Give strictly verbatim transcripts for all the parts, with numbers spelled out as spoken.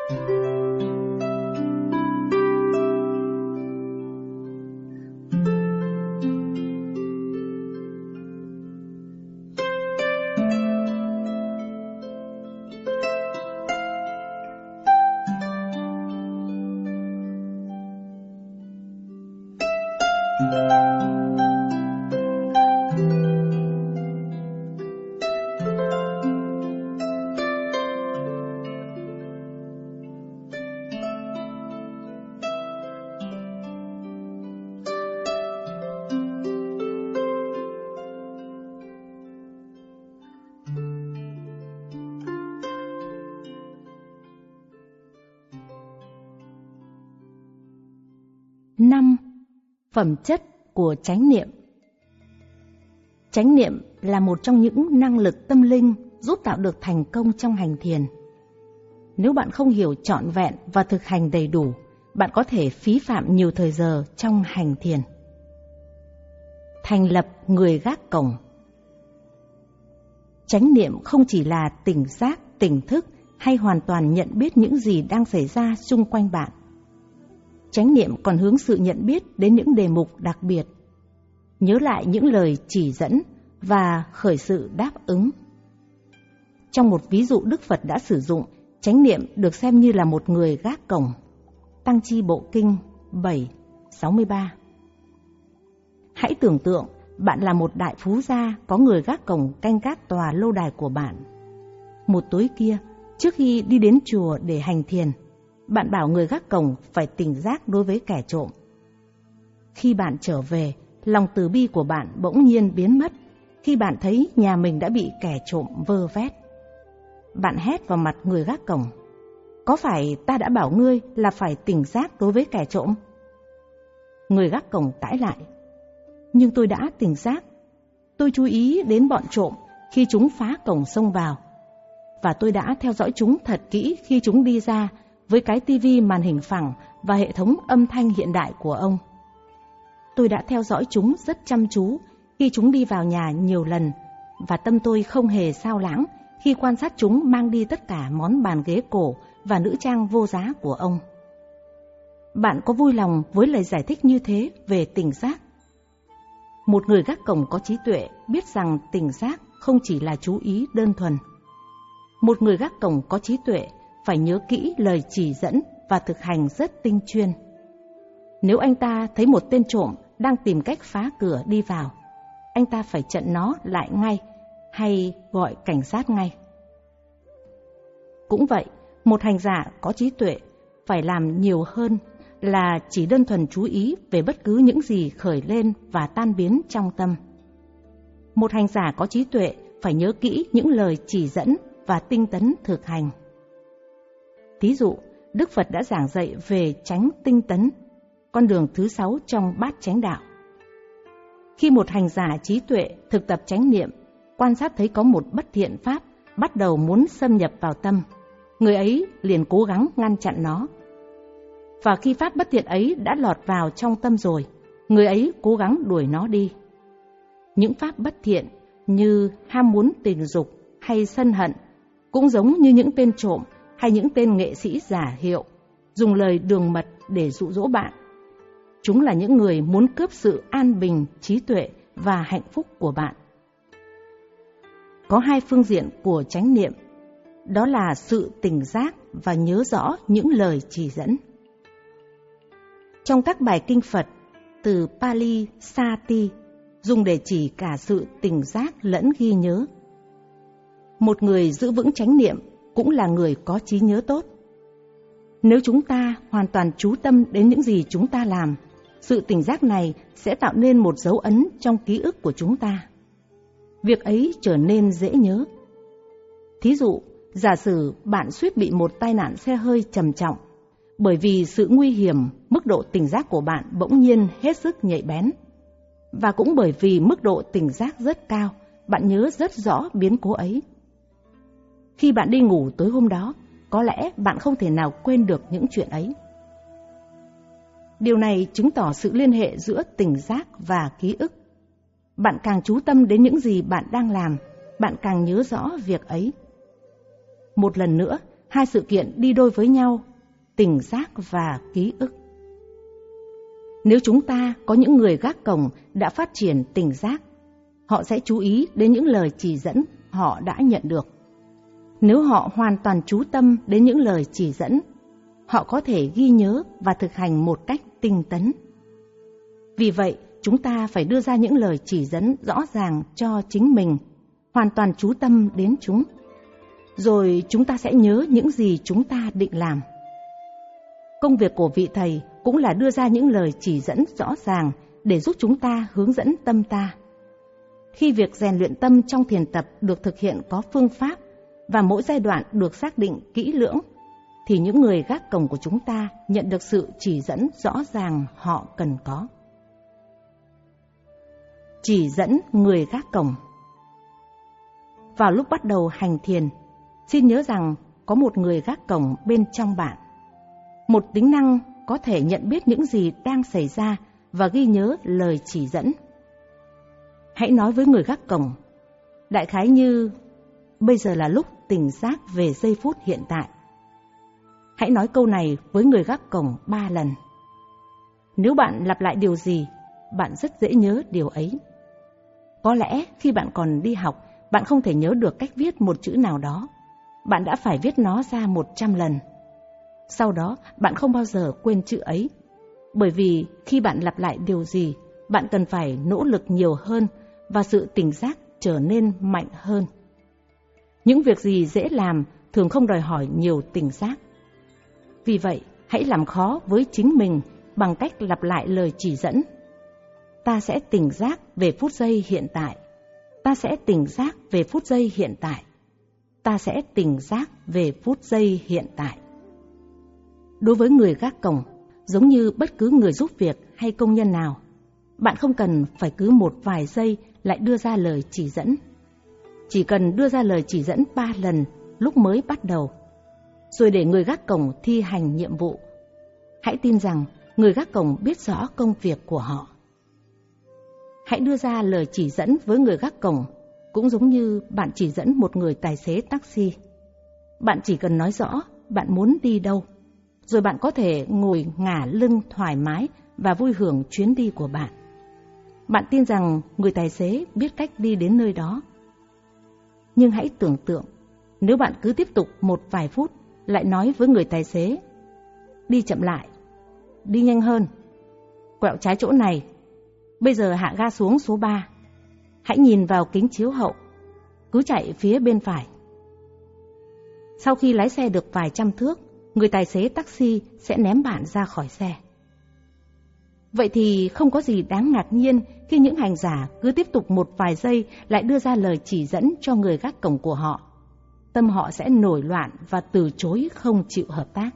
năm. Phẩm chất của chánh niệm. Chánh niệm là một trong những năng lực tâm linh giúp tạo được thành công trong hành thiền. Nếu bạn không hiểu trọn vẹn và thực hành đầy đủ, bạn có thể phí phạm nhiều thời giờ trong hành thiền. Thành lập người gác cổng. Chánh niệm không chỉ là tỉnh giác, tỉnh thức hay hoàn toàn nhận biết những gì đang xảy ra xung quanh bạn. Chánh niệm còn hướng sự nhận biết đến những đề mục đặc biệt, nhớ lại những lời chỉ dẫn và khởi sự đáp ứng. Trong một ví dụ Đức Phật đã sử dụng, chánh niệm được xem như là một người gác cổng. Tăng Chi Bộ Kinh bảy sáu mươi ba. Hãy tưởng tượng bạn là một đại phú gia có người gác cổng canh gác tòa lâu đài của bạn. Một tối kia, trước khi đi đến chùa để hành thiền, bạn bảo người gác cổng phải tỉnh giác đối với kẻ trộm. Khi bạn trở về, lòng từ bi của bạn bỗng nhiên biến mất khi bạn thấy nhà mình đã bị kẻ trộm vơ vét. Bạn hét vào mặt người gác cổng: "Có phải ta đã bảo ngươi là phải tỉnh giác đối với kẻ trộm?" Người gác cổng cãi lại: "Nhưng tôi đã tỉnh giác. Tôi chú ý đến bọn trộm khi chúng phá cổng xông vào. Và tôi đã theo dõi chúng thật kỹ khi chúng đi ra với cái tivi màn hình phẳng và hệ thống âm thanh hiện đại của ông. Tôi đã theo dõi chúng rất chăm chú khi chúng đi vào nhà nhiều lần, và tâm tôi không hề sao lãng khi quan sát chúng mang đi tất cả món bàn ghế cổ và nữ trang vô giá của ông." Bạn có vui lòng với lời giải thích như thế về tỉnh giác? Một người gác cổng có trí tuệ biết rằng tỉnh giác không chỉ là chú ý đơn thuần. Một người gác cổng có trí tuệ phải nhớ kỹ lời chỉ dẫn và thực hành rất tinh chuyên. Nếu anh ta thấy một tên trộm đang tìm cách phá cửa đi vào, anh ta phải chặn nó lại ngay hay gọi cảnh sát ngay. Cũng vậy, một hành giả có trí tuệ phải làm nhiều hơn là chỉ đơn thuần chú ý về bất cứ những gì khởi lên và tan biến trong tâm. Một hành giả có trí tuệ phải nhớ kỹ những lời chỉ dẫn và tinh tấn thực hành. Thí dụ, Đức Phật đã giảng dạy về chánh tinh tấn, con đường thứ sáu trong bát chánh đạo. Khi một hành giả trí tuệ thực tập chánh niệm, quan sát thấy có một bất thiện pháp bắt đầu muốn xâm nhập vào tâm, người ấy liền cố gắng ngăn chặn nó. Và khi pháp bất thiện ấy đã lọt vào trong tâm rồi, người ấy cố gắng đuổi nó đi. Những pháp bất thiện như ham muốn tình dục hay sân hận cũng giống như những tên trộm hay những tên nghệ sĩ giả hiệu, dùng lời đường mật để dụ dỗ bạn. Chúng là những người muốn cướp sự an bình, trí tuệ và hạnh phúc của bạn. Có hai phương diện của chánh niệm, đó là sự tỉnh giác và nhớ rõ những lời chỉ dẫn. Trong các bài kinh Phật, từ Pali Sati dùng để chỉ cả sự tỉnh giác lẫn ghi nhớ. Một người giữ vững chánh niệm cũng là người có trí nhớ tốt. Nếu chúng ta hoàn toàn chú tâm đến những gì chúng ta làm, sự tỉnh giác này sẽ tạo nên một dấu ấn trong ký ức của chúng ta. Việc ấy trở nên dễ nhớ. Thí dụ, giả sử bạn suýt bị một tai nạn xe hơi trầm trọng, bởi vì sự nguy hiểm, mức độ tỉnh giác của bạn bỗng nhiên hết sức nhạy bén. Và cũng bởi vì mức độ tỉnh giác rất cao, bạn nhớ rất rõ biến cố ấy. Khi bạn đi ngủ tối hôm đó, có lẽ bạn không thể nào quên được những chuyện ấy. Điều này chứng tỏ sự liên hệ giữa tỉnh giác và ký ức. Bạn càng chú tâm đến những gì bạn đang làm, bạn càng nhớ rõ việc ấy. Một lần nữa, hai sự kiện đi đôi với nhau, tỉnh giác và ký ức. Nếu chúng ta có những người gác cổng đã phát triển tỉnh giác, họ sẽ chú ý đến những lời chỉ dẫn họ đã nhận được. Nếu họ hoàn toàn chú tâm đến những lời chỉ dẫn, họ có thể ghi nhớ và thực hành một cách tinh tấn. Vì vậy, chúng ta phải đưa ra những lời chỉ dẫn rõ ràng cho chính mình, hoàn toàn chú tâm đến chúng. Rồi chúng ta sẽ nhớ những gì chúng ta định làm. Công việc của vị thầy cũng là đưa ra những lời chỉ dẫn rõ ràng để giúp chúng ta hướng dẫn tâm ta. Khi việc rèn luyện tâm trong thiền tập được thực hiện có phương pháp và mỗi giai đoạn được xác định kỹ lưỡng, thì những người gác cổng của chúng ta nhận được sự chỉ dẫn rõ ràng họ cần có. Chỉ dẫn người gác cổng. Vào lúc bắt đầu hành thiền, xin nhớ rằng có một người gác cổng bên trong bạn. Một tính năng có thể nhận biết những gì đang xảy ra và ghi nhớ lời chỉ dẫn. Hãy nói với người gác cổng, đại khái như, bây giờ là lúc tỉnh giác về giây phút hiện tại. Hãy nói câu này với người gác cổng ba lần. Nếu bạn lặp lại điều gì, bạn rất dễ nhớ điều ấy. Có lẽ khi bạn còn đi học, bạn không thể nhớ được cách viết một chữ nào đó. Bạn đã phải viết nó ra một trăm lần. Sau đó, bạn không bao giờ quên chữ ấy. Bởi vì khi bạn lặp lại điều gì, bạn cần phải nỗ lực nhiều hơn và sự tỉnh giác trở nên mạnh hơn. Những việc gì dễ làm thường không đòi hỏi nhiều tỉnh giác. Vì vậy, hãy làm khó với chính mình bằng cách lặp lại lời chỉ dẫn. Ta sẽ tỉnh giác về phút giây hiện tại. Ta sẽ tỉnh giác về phút giây hiện tại. Ta sẽ tỉnh giác về phút giây hiện tại. Đối với người gác cổng, giống như bất cứ người giúp việc hay công nhân nào, bạn không cần phải cứ một vài giây lại đưa ra lời chỉ dẫn. Chỉ cần đưa ra lời chỉ dẫn ba lần lúc mới bắt đầu, rồi để người gác cổng thi hành nhiệm vụ. Hãy tin rằng người gác cổng biết rõ công việc của họ. Hãy đưa ra lời chỉ dẫn với người gác cổng, cũng giống như bạn chỉ dẫn một người tài xế taxi. Bạn chỉ cần nói rõ bạn muốn đi đâu, rồi bạn có thể ngồi ngả lưng thoải mái và vui hưởng chuyến đi của bạn. Bạn tin rằng người tài xế biết cách đi đến nơi đó. Nhưng hãy tưởng tượng, nếu bạn cứ tiếp tục một vài phút lại nói với người tài xế, đi chậm lại, đi nhanh hơn, quẹo trái chỗ này, bây giờ hạ ga xuống số ba, hãy nhìn vào kính chiếu hậu, cứ chạy phía bên phải. Sau khi lái xe được vài trăm thước, người tài xế taxi sẽ ném bạn ra khỏi xe. Vậy thì không có gì đáng ngạc nhiên khi những hành giả cứ tiếp tục một vài giây lại đưa ra lời chỉ dẫn cho người gác cổng của họ. Tâm họ sẽ nổi loạn và từ chối không chịu hợp tác.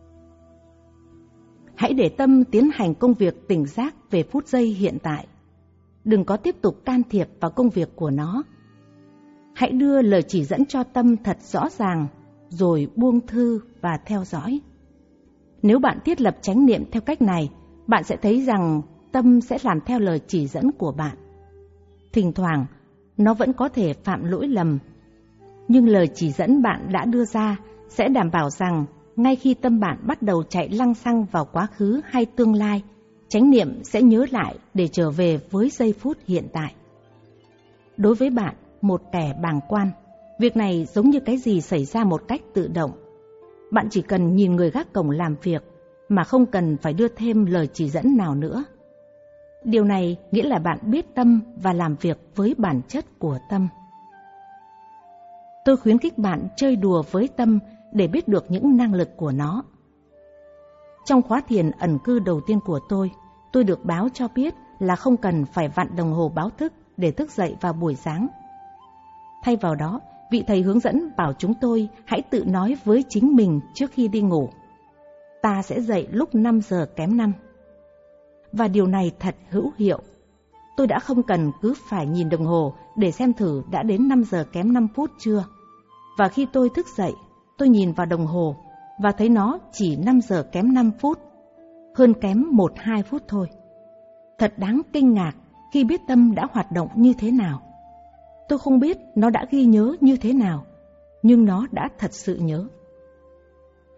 Hãy để tâm tiến hành công việc tỉnh giác về phút giây hiện tại. Đừng có tiếp tục can thiệp vào công việc của nó. Hãy đưa lời chỉ dẫn cho tâm thật rõ ràng, rồi buông thư và theo dõi. Nếu bạn thiết lập chánh niệm theo cách này, bạn sẽ thấy rằng tâm sẽ làm theo lời chỉ dẫn của bạn. Thỉnh thoảng, nó vẫn có thể phạm lỗi lầm, nhưng lời chỉ dẫn bạn đã đưa ra sẽ đảm bảo rằng ngay khi tâm bạn bắt đầu chạy lăng xăng vào quá khứ hay tương lai, chánh niệm sẽ nhớ lại để trở về với giây phút hiện tại. Đối với bạn, một kẻ bàng quan, việc này giống như cái gì xảy ra một cách tự động. Bạn chỉ cần nhìn người gác cổng làm việc mà không cần phải đưa thêm lời chỉ dẫn nào nữa. Điều này nghĩa là bạn biết tâm và làm việc với bản chất của tâm. Tôi khuyến khích bạn chơi đùa với tâm để biết được những năng lực của nó. Trong khóa thiền ẩn cư đầu tiên của tôi, tôi được báo cho biết là không cần phải vặn đồng hồ báo thức để thức dậy vào buổi sáng. Thay vào đó, vị thầy hướng dẫn bảo chúng tôi hãy tự nói với chính mình trước khi đi ngủ: ta sẽ dậy lúc năm giờ kém năm. Và điều này thật hữu hiệu. Tôi đã không cần cứ phải nhìn đồng hồ để xem thử đã đến năm giờ kém năm phút chưa. Và khi tôi thức dậy, tôi nhìn vào đồng hồ và thấy nó chỉ năm giờ kém năm phút, hơn kém một hai phút thôi. Thật đáng kinh ngạc khi biết tâm đã hoạt động như thế nào. Tôi không biết nó đã ghi nhớ như thế nào, nhưng nó đã thật sự nhớ.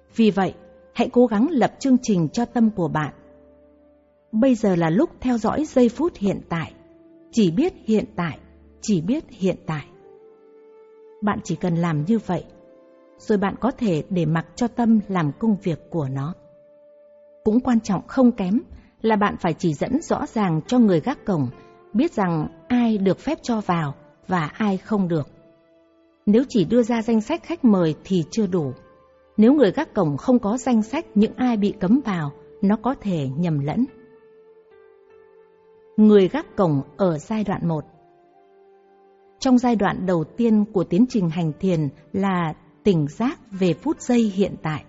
Vì vậy, hãy cố gắng lập chương trình cho tâm của bạn. Bây giờ là lúc theo dõi giây phút hiện tại, chỉ biết hiện tại, chỉ biết hiện tại. Bạn chỉ cần làm như vậy, rồi bạn có thể để mặc cho tâm làm công việc của nó. Cũng quan trọng không kém là bạn phải chỉ dẫn rõ ràng cho người gác cổng biết rằng ai được phép cho vào và ai không được. Nếu chỉ đưa ra danh sách khách mời thì chưa đủ. Nếu người gác cổng không có danh sách những ai bị cấm vào, nó có thể nhầm lẫn. Người gác cổng ở giai đoạn một. Trong giai đoạn đầu tiên của tiến trình hành thiền là tỉnh giác về phút giây hiện tại.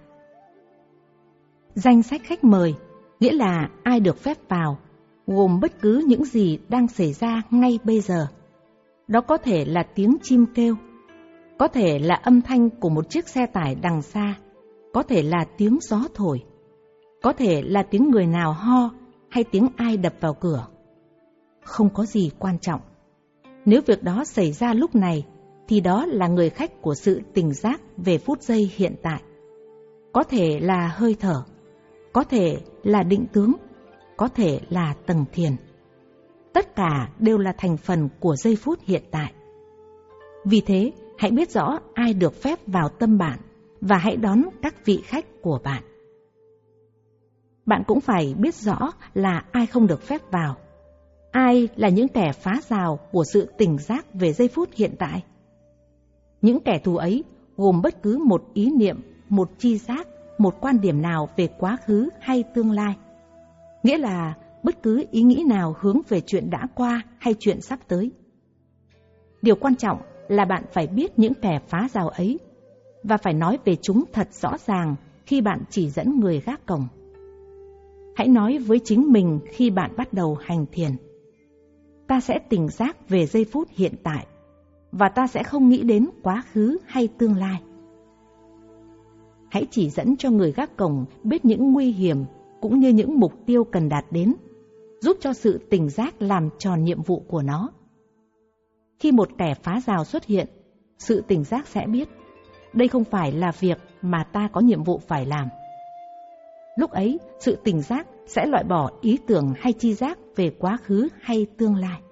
Danh sách khách mời nghĩa là ai được phép vào, gồm bất cứ những gì đang xảy ra ngay bây giờ. Đó có thể là tiếng chim kêu, có thể là âm thanh của một chiếc xe tải đằng xa, có thể là tiếng gió thổi, có thể là tiếng người nào ho hay tiếng ai đập vào cửa. Không có gì quan trọng. Nếu việc đó xảy ra lúc này, thì đó là người khách của sự tỉnh giác về phút giây hiện tại. Có thể là hơi thở, có thể là định tướng, có thể là tầng thiền. Tất cả đều là thành phần của giây phút hiện tại. Vì thế, hãy biết rõ ai được phép vào tâm bạn và hãy đón các vị khách của bạn. Bạn cũng phải biết rõ là ai không được phép vào. Ai là những kẻ phá rào của sự tỉnh giác về giây phút hiện tại? Những kẻ thù ấy gồm bất cứ một ý niệm, một tri giác, một quan điểm nào về quá khứ hay tương lai. Nghĩa là bất cứ ý nghĩ nào hướng về chuyện đã qua hay chuyện sắp tới. Điều quan trọng là bạn phải biết những kẻ phá rào ấy và phải nói về chúng thật rõ ràng khi bạn chỉ dẫn người gác cổng. Hãy nói với chính mình khi bạn bắt đầu hành thiền: ta sẽ tỉnh giác về giây phút hiện tại và ta sẽ không nghĩ đến quá khứ hay tương lai. Hãy chỉ dẫn cho người gác cổng biết những nguy hiểm cũng như những mục tiêu cần đạt đến, giúp cho sự tỉnh giác làm tròn nhiệm vụ của nó. Khi một kẻ phá rào xuất hiện, sự tỉnh giác sẽ biết đây không phải là việc mà ta có nhiệm vụ phải làm. Lúc ấy, sự tỉnh giác sẽ loại bỏ ý tưởng hay tri giác về quá khứ hay tương lai.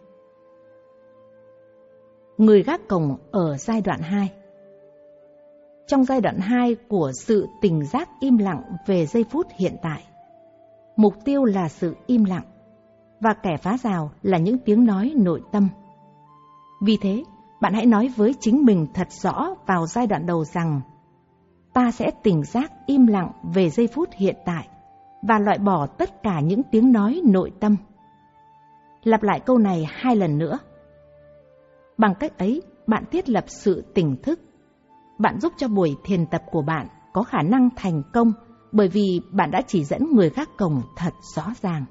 Người gác cổng ở giai đoạn hai. Trong giai đoạn hai của sự tỉnh giác im lặng về giây phút hiện tại, mục tiêu là sự im lặng và kẻ phá rào là những tiếng nói nội tâm. Vì thế, bạn hãy nói với chính mình thật rõ vào giai đoạn đầu rằng ta sẽ tỉnh giác im lặng về giây phút hiện tại và loại bỏ tất cả những tiếng nói nội tâm. Lặp lại câu này hai lần nữa. Bằng cách ấy, bạn thiết lập sự tỉnh thức. Bạn giúp cho buổi thiền tập của bạn có khả năng thành công bởi vì bạn đã chỉ dẫn người gác cổng thật rõ ràng.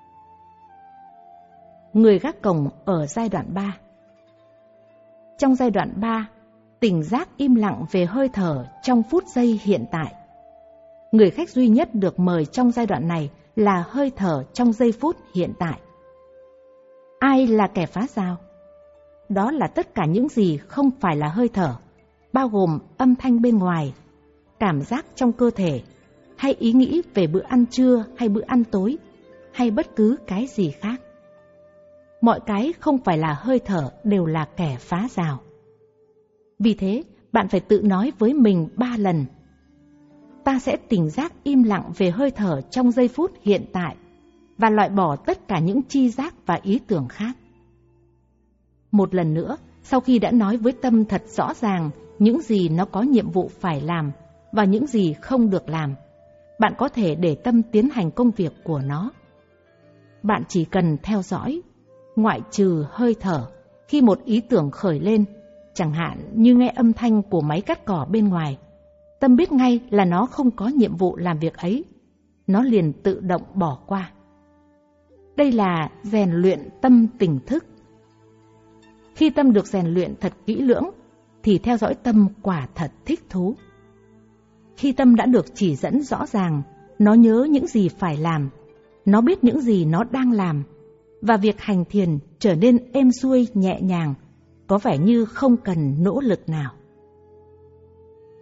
Người gác cổng ở giai đoạn ba. Trong giai đoạn ba, tỉnh giác im lặng về hơi thở trong phút giây hiện tại. Người khách duy nhất được mời trong giai đoạn này là hơi thở trong giây phút hiện tại. Ai là kẻ phá rào? Đó là tất cả những gì không phải là hơi thở, bao gồm âm thanh bên ngoài, cảm giác trong cơ thể, hay ý nghĩ về bữa ăn trưa hay bữa ăn tối, hay bất cứ cái gì khác. Mọi cái không phải là hơi thở đều là kẻ phá rào. Vì thế, bạn phải tự nói với mình ba lần: ta sẽ tỉnh giác im lặng về hơi thở trong giây phút hiện tại và loại bỏ tất cả những tri giác và ý tưởng khác. Một lần nữa, sau khi đã nói với tâm thật rõ ràng những gì nó có nhiệm vụ phải làm và những gì không được làm, bạn có thể để tâm tiến hành công việc của nó. Bạn chỉ cần theo dõi, ngoại trừ hơi thở, khi một ý tưởng khởi lên, chẳng hạn như nghe âm thanh của máy cắt cỏ bên ngoài, tâm biết ngay là nó không có nhiệm vụ làm việc ấy, nó liền tự động bỏ qua. Đây là rèn luyện tâm tỉnh thức. Khi tâm được rèn luyện thật kỹ lưỡng, thì theo dõi tâm quả thật thích thú. Khi tâm đã được chỉ dẫn rõ ràng, nó nhớ những gì phải làm, nó biết những gì nó đang làm, và việc hành thiền trở nên êm xuôi nhẹ nhàng, có vẻ như không cần nỗ lực nào.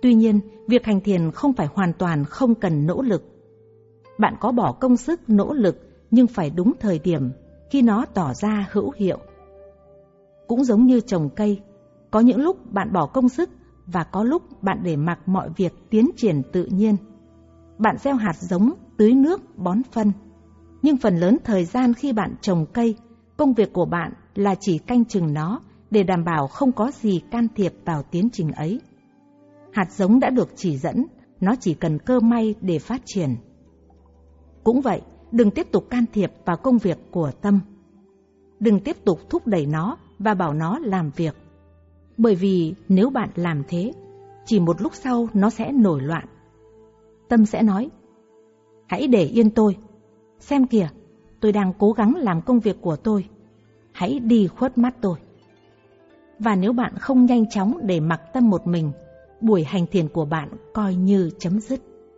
Tuy nhiên, việc hành thiền không phải hoàn toàn không cần nỗ lực. Bạn có bỏ công sức, nỗ lực, nhưng phải đúng thời điểm, khi nó tỏ ra hữu hiệu. Cũng giống như trồng cây, có những lúc bạn bỏ công sức và có lúc bạn để mặc mọi việc tiến triển tự nhiên. Bạn gieo hạt giống, tưới nước, bón phân. Nhưng phần lớn thời gian khi bạn trồng cây, công việc của bạn là chỉ canh chừng nó để đảm bảo không có gì can thiệp vào tiến trình ấy. Hạt giống đã được chỉ dẫn, nó chỉ cần cơ may để phát triển. Cũng vậy, đừng tiếp tục can thiệp vào công việc của tâm. Đừng tiếp tục thúc đẩy nó và bảo nó làm việc. Bởi vì nếu bạn làm thế, chỉ một lúc sau nó sẽ nổi loạn. Tâm sẽ nói, hãy để yên tôi. Xem kìa, tôi đang cố gắng làm công việc của tôi. Hãy đi khuất mắt tôi. Và nếu bạn không nhanh chóng để mặc tâm một mình, buổi hành thiền của bạn coi như chấm dứt.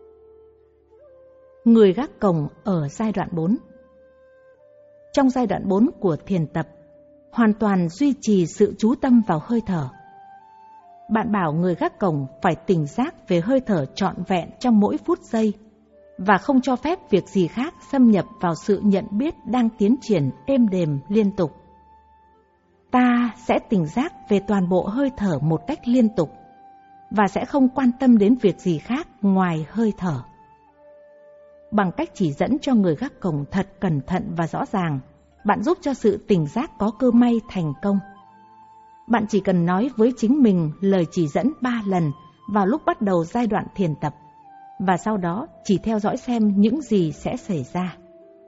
Người gác cổng ở giai đoạn bốn. Trong giai đoạn bốn của thiền tập, hoàn toàn duy trì sự chú tâm vào hơi thở. Bạn bảo người gác cổng phải tỉnh giác về hơi thở trọn vẹn trong mỗi phút giây và không cho phép việc gì khác xâm nhập vào sự nhận biết đang tiến triển êm đềm liên tục. Ta sẽ tỉnh giác về toàn bộ hơi thở một cách liên tục và sẽ không quan tâm đến việc gì khác ngoài hơi thở. Bằng cách chỉ dẫn cho người gác cổng thật cẩn thận và rõ ràng, bạn giúp cho sự tỉnh giác có cơ may thành công. Bạn chỉ cần nói với chính mình lời chỉ dẫn ba lần vào lúc bắt đầu giai đoạn thiền tập, và sau đó chỉ theo dõi xem những gì sẽ xảy ra.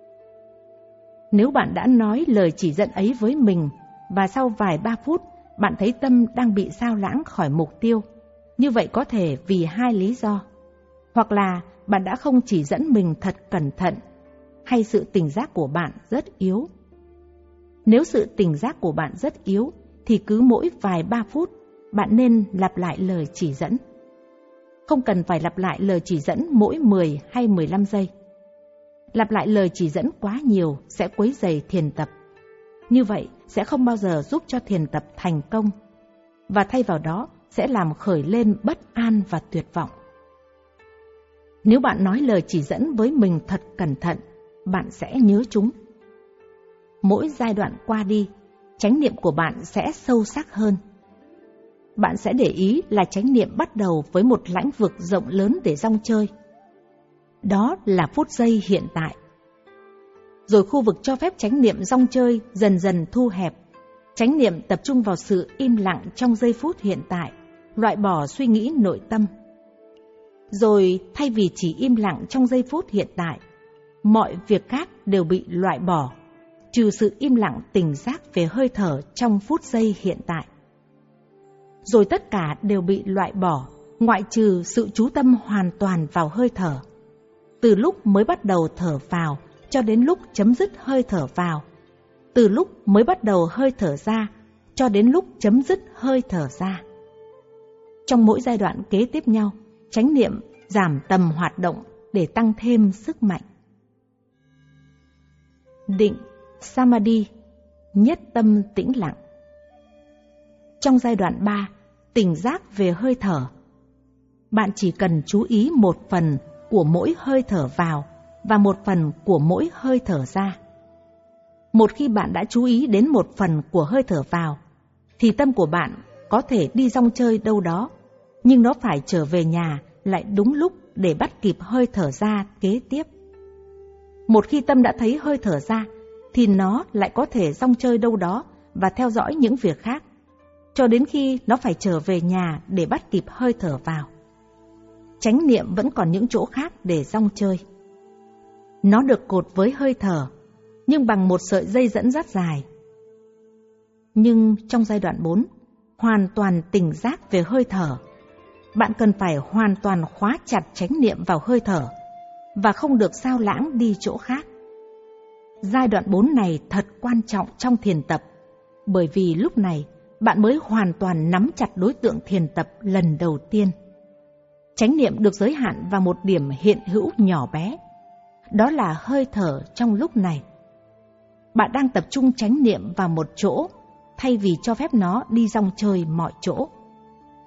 Nếu bạn đã nói lời chỉ dẫn ấy với mình, và sau vài ba phút bạn thấy tâm đang bị sao lãng khỏi mục tiêu, như vậy có thể vì hai lý do. Hoặc là bạn đã không chỉ dẫn mình thật cẩn thận, hay sự tỉnh giác của bạn rất yếu. Nếu sự tỉnh giác của bạn rất yếu, thì cứ mỗi vài ba phút, bạn nên lặp lại lời chỉ dẫn. Không cần phải lặp lại lời chỉ dẫn mỗi mười hay mười lăm giây. Lặp lại lời chỉ dẫn quá nhiều sẽ quấy rầy thiền tập. Như vậy sẽ không bao giờ giúp cho thiền tập thành công, và thay vào đó sẽ làm khởi lên bất an và tuyệt vọng. Nếu bạn nói lời chỉ dẫn với mình thật cẩn thận, bạn sẽ nhớ chúng. Mỗi giai đoạn qua đi, chánh niệm của bạn sẽ sâu sắc hơn. Bạn sẽ để ý là chánh niệm bắt đầu với một lãnh vực rộng lớn để dong chơi. Đó là phút giây hiện tại. Rồi khu vực cho phép chánh niệm dong chơi dần dần thu hẹp. Chánh niệm tập trung vào sự im lặng trong giây phút hiện tại, loại bỏ suy nghĩ nội tâm. Rồi thay vì chỉ im lặng trong giây phút hiện tại, mọi việc khác đều bị loại bỏ, trừ sự im lặng tỉnh giác về hơi thở trong phút giây hiện tại. Rồi tất cả đều bị loại bỏ, ngoại trừ sự chú tâm hoàn toàn vào hơi thở. Từ lúc mới bắt đầu thở vào cho đến lúc chấm dứt hơi thở vào. Từ lúc mới bắt đầu hơi thở ra cho đến lúc chấm dứt hơi thở ra. Trong mỗi giai đoạn kế tiếp nhau, chánh niệm giảm tầm hoạt động để tăng thêm sức mạnh. Định, Samadhi, nhất tâm tĩnh lặng. Trong giai đoạn ba, tỉnh giác về hơi thở, bạn chỉ cần chú ý một phần của mỗi hơi thở vào và một phần của mỗi hơi thở ra. Một khi bạn đã chú ý đến một phần của hơi thở vào, thì tâm của bạn có thể đi dong chơi đâu đó, nhưng nó phải trở về nhà lại đúng lúc để bắt kịp hơi thở ra kế tiếp. Một khi tâm đã thấy hơi thở ra, thì nó lại có thể dong chơi đâu đó và theo dõi những việc khác, cho đến khi nó phải trở về nhà để bắt kịp hơi thở vào. Chánh niệm vẫn còn những chỗ khác để dong chơi. Nó được cột với hơi thở, nhưng bằng một sợi dây dẫn dắt dài. Nhưng trong giai đoạn bốn, hoàn toàn tỉnh giác về hơi thở, bạn cần phải hoàn toàn khóa chặt chánh niệm vào hơi thở và không được sao lãng đi chỗ khác. Giai đoạn bốn này thật quan trọng trong thiền tập, bởi vì lúc này bạn mới hoàn toàn nắm chặt đối tượng thiền tập lần đầu tiên. Chánh niệm được giới hạn vào một điểm hiện hữu nhỏ bé, đó là hơi thở trong lúc này. Bạn đang tập trung chánh niệm vào một chỗ, thay vì cho phép nó đi dong chơi mọi chỗ.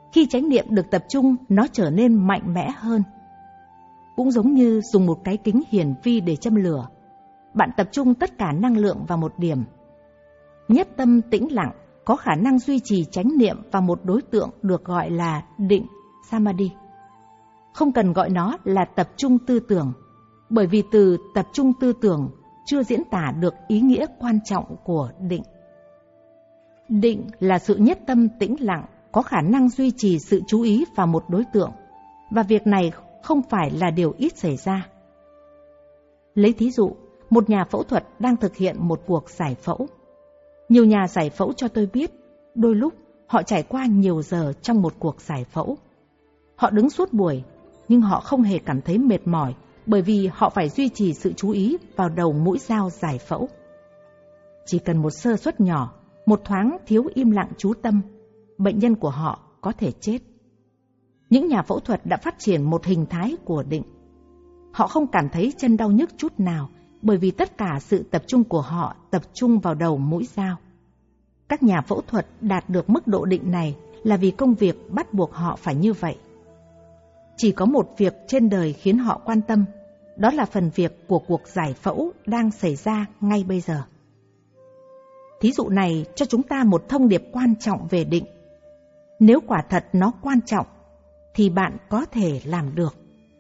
Khi chánh niệm được tập trung, nó trở nên mạnh mẽ hơn. Cũng giống như dùng một cái kính hiển vi để châm lửa. Bạn tập trung tất cả năng lượng vào một điểm. Nhất tâm tĩnh lặng có khả năng duy trì chánh niệm vào một đối tượng được gọi là định, samadhi. Không cần gọi nó là tập trung tư tưởng, bởi vì từ tập trung tư tưởng chưa diễn tả được ý nghĩa quan trọng của định. Định là sự nhất tâm tĩnh lặng, có khả năng duy trì sự chú ý vào một đối tượng, và việc này không phải là điều ít xảy ra. Lấy thí dụ, một nhà phẫu thuật đang thực hiện một cuộc giải phẫu. Nhiều nhà giải phẫu cho tôi biết, đôi lúc họ trải qua nhiều giờ trong một cuộc giải phẫu. Họ đứng suốt buổi, nhưng họ không hề cảm thấy mệt mỏi, bởi vì họ phải duy trì sự chú ý vào đầu mũi dao giải phẫu. Chỉ cần một sơ suất nhỏ, một thoáng thiếu im lặng chú tâm, bệnh nhân của họ có thể chết. Những nhà phẫu thuật đã phát triển một hình thái của định. Họ không cảm thấy chân đau nhức chút nào, bởi vì tất cả sự tập trung của họ tập trung vào đầu mũi dao. Các nhà phẫu thuật đạt được mức độ định này là vì công việc bắt buộc họ phải như vậy. Chỉ có một việc trên đời khiến họ quan tâm, đó là phần việc của cuộc giải phẫu đang xảy ra ngay bây giờ. Thí dụ này cho chúng ta một thông điệp quan trọng về định. Nếu quả thật nó quan trọng, thì bạn có thể làm được.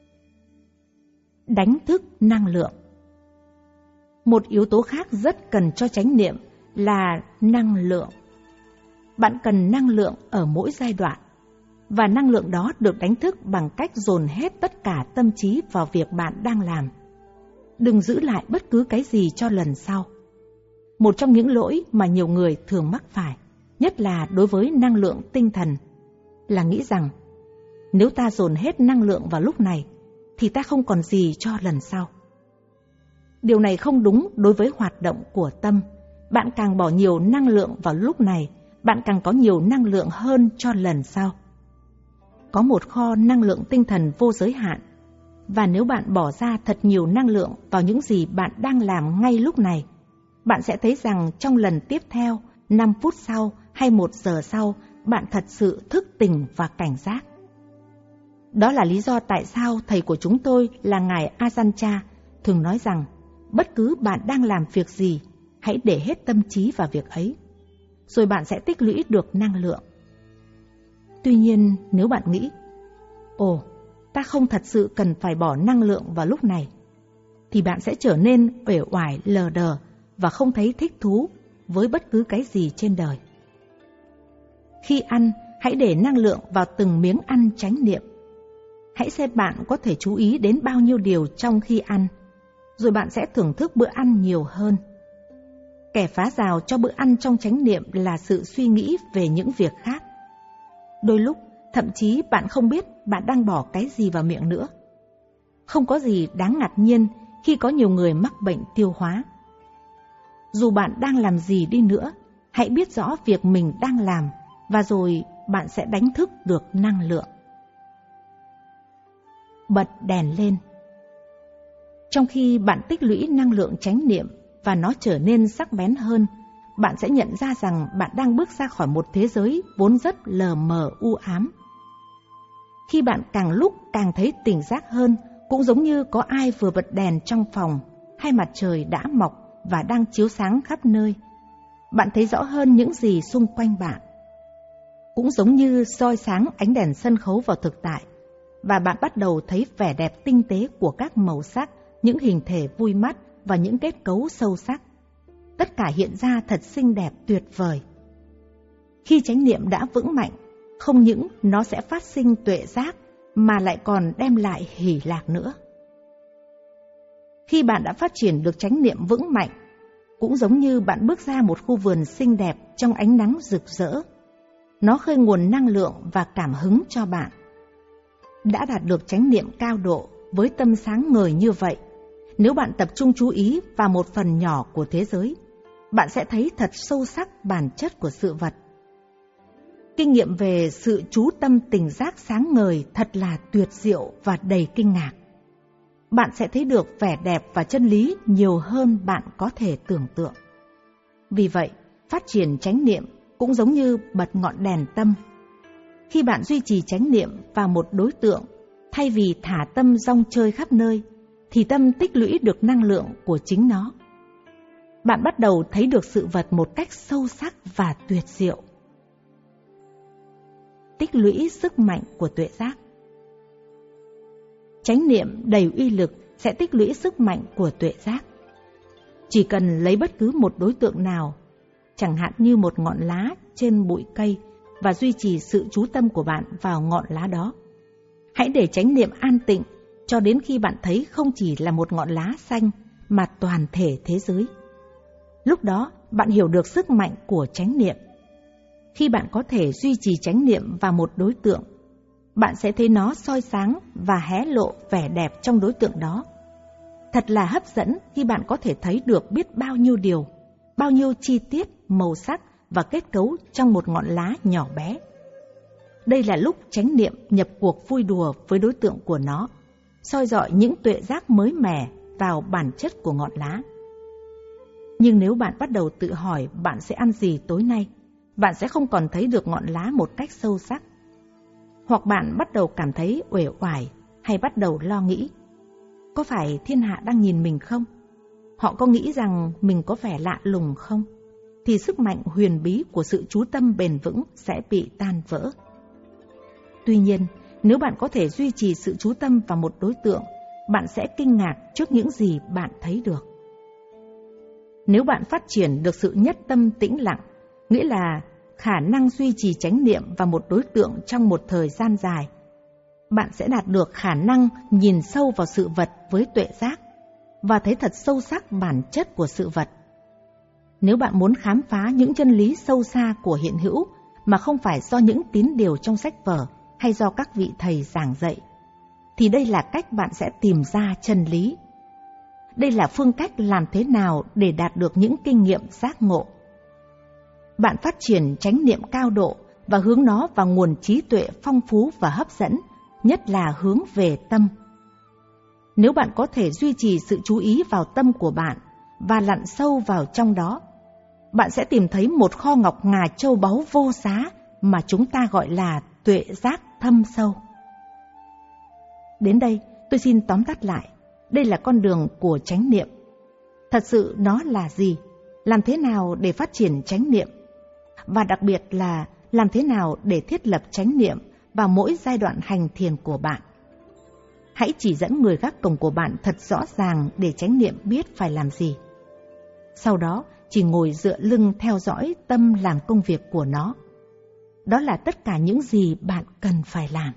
Đánh thức năng lượng. Một yếu tố khác rất cần cho chánh niệm là năng lượng. Bạn cần năng lượng ở mỗi giai đoạn, và năng lượng đó được đánh thức bằng cách dồn hết tất cả tâm trí vào việc bạn đang làm. Đừng giữ lại bất cứ cái gì cho lần sau. Một trong những lỗi mà nhiều người thường mắc phải, nhất là đối với năng lượng tinh thần, là nghĩ rằng nếu ta dồn hết năng lượng vào lúc này, thì ta không còn gì cho lần sau. Điều này không đúng đối với hoạt động của tâm. Bạn càng bỏ nhiều năng lượng vào lúc này, bạn càng có nhiều năng lượng hơn cho lần sau. Có một kho năng lượng tinh thần vô giới hạn, và nếu bạn bỏ ra thật nhiều năng lượng vào những gì bạn đang làm ngay lúc này, bạn sẽ thấy rằng trong lần tiếp theo, năm phút sau hay một giờ sau, bạn thật sự thức tỉnh và cảnh giác. Đó là lý do tại sao thầy của chúng tôi là Ngài Ajahn Chah thường nói rằng bất cứ bạn đang làm việc gì, hãy để hết tâm trí vào việc ấy, rồi bạn sẽ tích lũy được năng lượng. Tuy nhiên, nếu bạn nghĩ, ồ, ta không thật sự cần phải bỏ năng lượng vào lúc này, thì bạn sẽ trở nên uể oải lờ đờ và không thấy thích thú với bất cứ cái gì trên đời. Khi ăn, hãy để năng lượng vào từng miếng ăn chánh niệm. Hãy xem bạn có thể chú ý đến bao nhiêu điều trong khi ăn, rồi bạn sẽ thưởng thức bữa ăn nhiều hơn. Kẻ phá rào cho bữa ăn trong chánh niệm là sự suy nghĩ về những việc khác. Đôi lúc, thậm chí bạn không biết bạn đang bỏ cái gì vào miệng nữa. Không có gì đáng ngạc nhiên khi có nhiều người mắc bệnh tiêu hóa. Dù bạn đang làm gì đi nữa, hãy biết rõ việc mình đang làm, và rồi bạn sẽ đánh thức được năng lượng. Bật đèn lên. Trong khi bạn tích lũy năng lượng chánh niệm và nó trở nên sắc bén hơn, bạn sẽ nhận ra rằng bạn đang bước ra khỏi một thế giới vốn rất lờ mờ u ám. Khi bạn càng lúc càng thấy tỉnh giác hơn, cũng giống như có ai vừa bật đèn trong phòng, hay mặt trời đã mọc và đang chiếu sáng khắp nơi, bạn thấy rõ hơn những gì xung quanh bạn. Cũng giống như soi sáng ánh đèn sân khấu vào thực tại, và bạn bắt đầu thấy vẻ đẹp tinh tế của các màu sắc, những hình thể vui mắt và những kết cấu sâu sắc. Tất cả hiện ra thật xinh đẹp tuyệt vời. Khi chánh niệm đã vững mạnh, không những nó sẽ phát sinh tuệ giác, mà lại còn đem lại hỷ lạc nữa. Khi bạn đã phát triển được chánh niệm vững mạnh, cũng giống như bạn bước ra một khu vườn xinh đẹp trong ánh nắng rực rỡ. Nó khơi nguồn năng lượng và cảm hứng cho bạn. Đã đạt được chánh niệm cao độ với tâm sáng ngời như vậy, nếu bạn tập trung chú ý vào một phần nhỏ của thế giới, bạn sẽ thấy thật sâu sắc bản chất của sự vật. Kinh nghiệm về sự chú tâm tỉnh giác sáng ngời thật là tuyệt diệu và đầy kinh ngạc. Bạn sẽ thấy được vẻ đẹp và chân lý nhiều hơn bạn có thể tưởng tượng. Vì vậy, phát triển chánh niệm cũng giống như bật ngọn đèn tâm. Khi bạn duy trì chánh niệm vào một đối tượng, thay vì thả tâm rong chơi khắp nơi, thì tâm tích lũy được năng lượng của chính nó. Bạn bắt đầu thấy được sự vật một cách sâu sắc và tuyệt diệu. Tích lũy sức mạnh của tuệ giác. Chánh niệm đầy uy lực sẽ tích lũy sức mạnh của tuệ giác. Chỉ cần lấy bất cứ một đối tượng nào, chẳng hạn như một ngọn lá trên bụi cây, và duy trì sự chú tâm của bạn vào ngọn lá đó. Hãy để chánh niệm an tịnh cho đến khi bạn thấy không chỉ là một ngọn lá xanh mà toàn thể thế giới. Lúc đó bạn hiểu được sức mạnh của chánh niệm. Khi bạn có thể duy trì chánh niệm vào một đối tượng, bạn sẽ thấy nó soi sáng và hé lộ vẻ đẹp trong đối tượng đó. Thật là hấp dẫn khi bạn có thể thấy được biết bao nhiêu điều, bao nhiêu chi tiết, màu sắc và kết cấu trong một ngọn lá nhỏ bé. Đây là lúc chánh niệm nhập cuộc vui đùa với đối tượng của nó, soi rọi những tuệ giác mới mẻ vào bản chất của ngọn lá. Nhưng nếu bạn bắt đầu tự hỏi bạn sẽ ăn gì tối nay, bạn sẽ không còn thấy được ngọn lá một cách sâu sắc. Hoặc bạn bắt đầu cảm thấy uể oải hay bắt đầu lo nghĩ, có phải thiên hạ đang nhìn mình không? Họ có nghĩ rằng mình có vẻ lạ lùng không? Thì sức mạnh huyền bí của sự chú tâm bền vững sẽ bị tan vỡ. Tuy nhiên, nếu bạn có thể duy trì sự chú tâm vào một đối tượng, bạn sẽ kinh ngạc trước những gì bạn thấy được. Nếu bạn phát triển được sự nhất tâm tĩnh lặng, nghĩa là khả năng duy trì chánh niệm vào một đối tượng trong một thời gian dài, bạn sẽ đạt được khả năng nhìn sâu vào sự vật với tuệ giác và thấy thật sâu sắc bản chất của sự vật. Nếu bạn muốn khám phá những chân lý sâu xa của hiện hữu mà không phải do những tín điều trong sách vở hay do các vị thầy giảng dạy, thì đây là cách bạn sẽ tìm ra chân lý. Đây là phương cách làm thế nào để đạt được những kinh nghiệm giác ngộ. Bạn phát triển chánh niệm cao độ và hướng nó vào nguồn trí tuệ phong phú và hấp dẫn, nhất là hướng về tâm. Nếu bạn có thể duy trì sự chú ý vào tâm của bạn và lặn sâu vào trong đó, bạn sẽ tìm thấy một kho ngọc ngà châu báu vô giá mà chúng ta gọi là tuệ giác thâm sâu. Đến đây, tôi xin tóm tắt lại. Đây là con đường của chánh niệm. Thật sự nó là gì? Làm thế nào để phát triển chánh niệm? Và đặc biệt là làm thế nào để thiết lập chánh niệm vào mỗi giai đoạn hành thiền của bạn? Hãy chỉ dẫn người gác cổng của bạn thật rõ ràng để chánh niệm biết phải làm gì. Sau đó, chỉ ngồi dựa lưng theo dõi tâm làm công việc của nó. Đó là tất cả những gì bạn cần phải làm.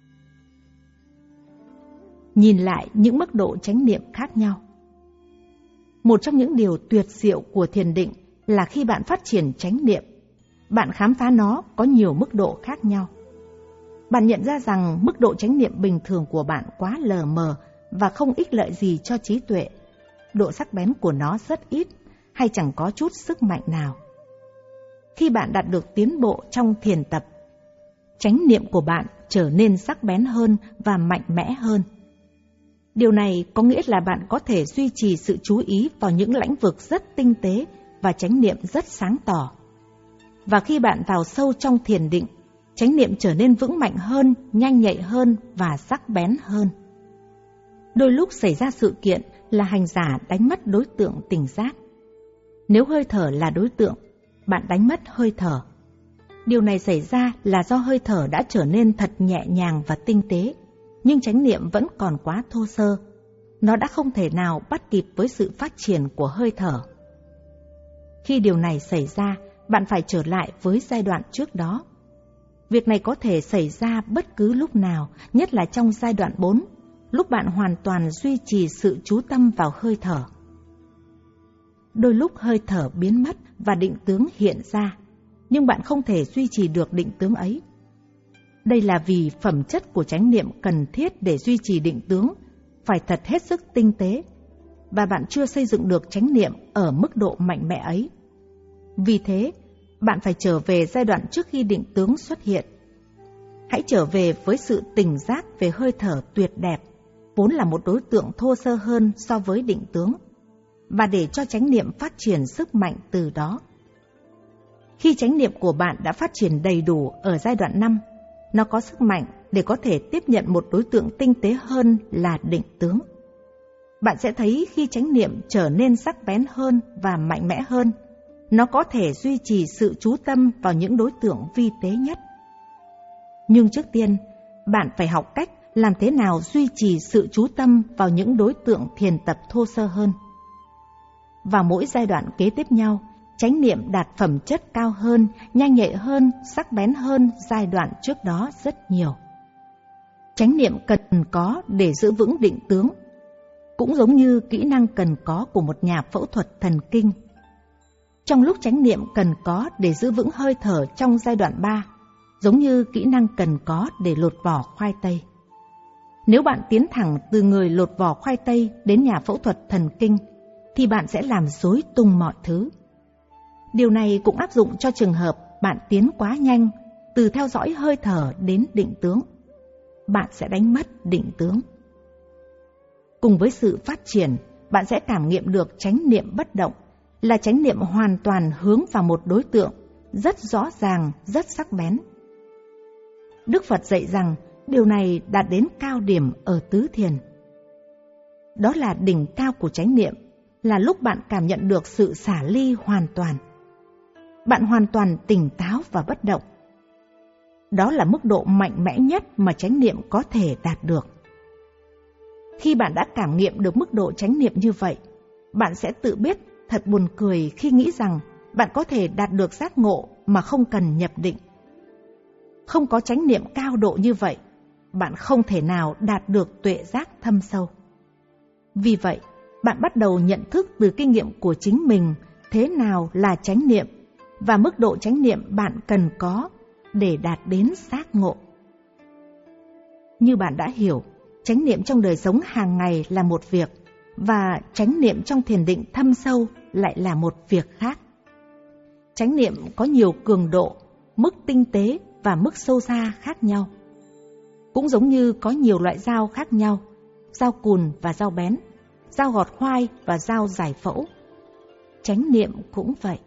Nhìn lại những mức độ chánh niệm khác nhau. Một trong những điều tuyệt diệu của thiền định là khi bạn phát triển chánh niệm, bạn khám phá nó có nhiều mức độ khác nhau. Bạn nhận ra rằng mức độ chánh niệm bình thường của bạn quá lờ mờ và không ích lợi gì cho trí tuệ. Độ sắc bén của nó rất ít hay chẳng có chút sức mạnh nào. Khi bạn đạt được tiến bộ trong thiền tập, chánh niệm của bạn trở nên sắc bén hơn và mạnh mẽ hơn. Điều này có nghĩa là bạn có thể duy trì sự chú ý vào những lĩnh vực rất tinh tế và chánh niệm rất sáng tỏ. Và khi bạn vào sâu trong thiền định, chánh niệm trở nên vững mạnh hơn, nhanh nhạy hơn và sắc bén hơn. Đôi lúc xảy ra sự kiện là hành giả đánh mất đối tượng tỉnh giác. Nếu hơi thở là đối tượng, bạn đánh mất hơi thở. Điều này xảy ra là do hơi thở đã trở nên thật nhẹ nhàng và tinh tế, nhưng chánh niệm vẫn còn quá thô sơ. Nó đã không thể nào bắt kịp với sự phát triển của hơi thở. Khi điều này xảy ra, bạn phải trở lại với giai đoạn trước đó. Việc này có thể xảy ra bất cứ lúc nào, nhất là trong giai đoạn bốn, lúc bạn hoàn toàn duy trì sự chú tâm vào hơi thở. Đôi lúc hơi thở biến mất và định tướng hiện ra, nhưng bạn không thể duy trì được định tướng ấy. Đây là vì phẩm chất của chánh niệm cần thiết để duy trì định tướng phải thật hết sức tinh tế, và bạn chưa xây dựng được chánh niệm ở mức độ mạnh mẽ ấy. Vì thế, bạn phải trở về giai đoạn trước khi định tướng xuất hiện. Hãy trở về với sự tỉnh giác về hơi thở tuyệt đẹp, vốn là một đối tượng thô sơ hơn so với định tướng, và để cho chánh niệm phát triển sức mạnh từ đó. Khi chánh niệm của bạn đã phát triển đầy đủ ở giai đoạn năm, nó có sức mạnh để có thể tiếp nhận một đối tượng tinh tế hơn là định tướng. Bạn sẽ thấy khi chánh niệm trở nên sắc bén hơn và mạnh mẽ hơn, nó có thể duy trì sự chú tâm vào những đối tượng vi tế nhất. Nhưng trước tiên, bạn phải học cách làm thế nào duy trì sự chú tâm vào những đối tượng thiền tập thô sơ hơn. Vào mỗi giai đoạn kế tiếp nhau, chánh niệm đạt phẩm chất cao hơn, nhanh nhạy hơn, sắc bén hơn giai đoạn trước đó rất nhiều. Chánh niệm cần có để giữ vững định tướng, cũng giống như kỹ năng cần có của một nhà phẫu thuật thần kinh. Trong lúc chánh niệm cần có để giữ vững hơi thở trong giai đoạn ba, giống như kỹ năng cần có để lột vỏ khoai tây. Nếu bạn tiến thẳng từ người lột vỏ khoai tây đến nhà phẫu thuật thần kinh, thì bạn sẽ làm rối tung mọi thứ. Điều này cũng áp dụng cho trường hợp bạn tiến quá nhanh, từ theo dõi hơi thở đến định tướng. Bạn sẽ đánh mất định tướng. Cùng với sự phát triển, bạn sẽ cảm nghiệm được chánh niệm bất động, là chánh niệm hoàn toàn hướng vào một đối tượng, rất rõ ràng, rất sắc bén. Đức Phật dạy rằng điều này đạt đến cao điểm ở tứ thiền. Đó là đỉnh cao của chánh niệm, là lúc bạn cảm nhận được sự xả ly hoàn toàn. Bạn hoàn toàn tỉnh táo và bất động. Đó là mức độ mạnh mẽ nhất mà chánh niệm có thể đạt được. Khi bạn đã cảm nghiệm được mức độ chánh niệm như vậy, bạn sẽ tự biết thật buồn cười khi nghĩ rằng bạn có thể đạt được giác ngộ mà không cần nhập định. Không có chánh niệm cao độ như vậy, bạn không thể nào đạt được tuệ giác thâm sâu. Vì vậy, bạn bắt đầu nhận thức từ kinh nghiệm của chính mình thế nào là chánh niệm và mức độ chánh niệm bạn cần có để đạt đến giác ngộ. Như bạn đã hiểu, chánh niệm trong đời sống hàng ngày là một việc, và chánh niệm trong thiền định thâm sâu lại là một việc khác. Chánh niệm có nhiều cường độ, mức tinh tế và mức sâu xa khác nhau. Cũng giống như có nhiều loại dao khác nhau, dao cùn và dao bén, dao gọt khoai và dao giải phẫu. Chánh niệm cũng vậy.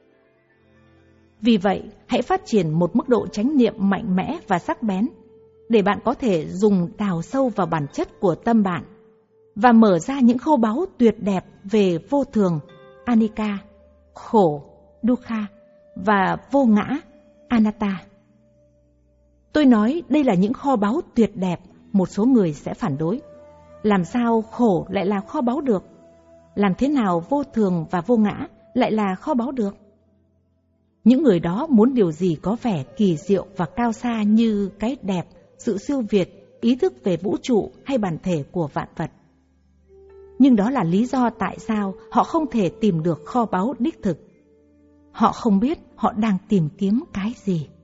Vì vậy, hãy phát triển một mức độ chánh niệm mạnh mẽ và sắc bén, để bạn có thể dùng đào sâu vào bản chất của tâm bạn và mở ra những kho báu tuyệt đẹp về vô thường, anicca, khổ, dukkha và vô ngã, anatta. Tôi nói đây là những kho báu tuyệt đẹp, một số người sẽ phản đối. Làm sao khổ lại là kho báu được? Làm thế nào vô thường và vô ngã lại là kho báu được? Những người đó muốn điều gì có vẻ kỳ diệu và cao xa như cái đẹp, sự siêu việt, ý thức về vũ trụ hay bản thể của vạn vật. Nhưng đó là lý do tại sao họ không thể tìm được kho báu đích thực. Họ không biết họ đang tìm kiếm cái gì.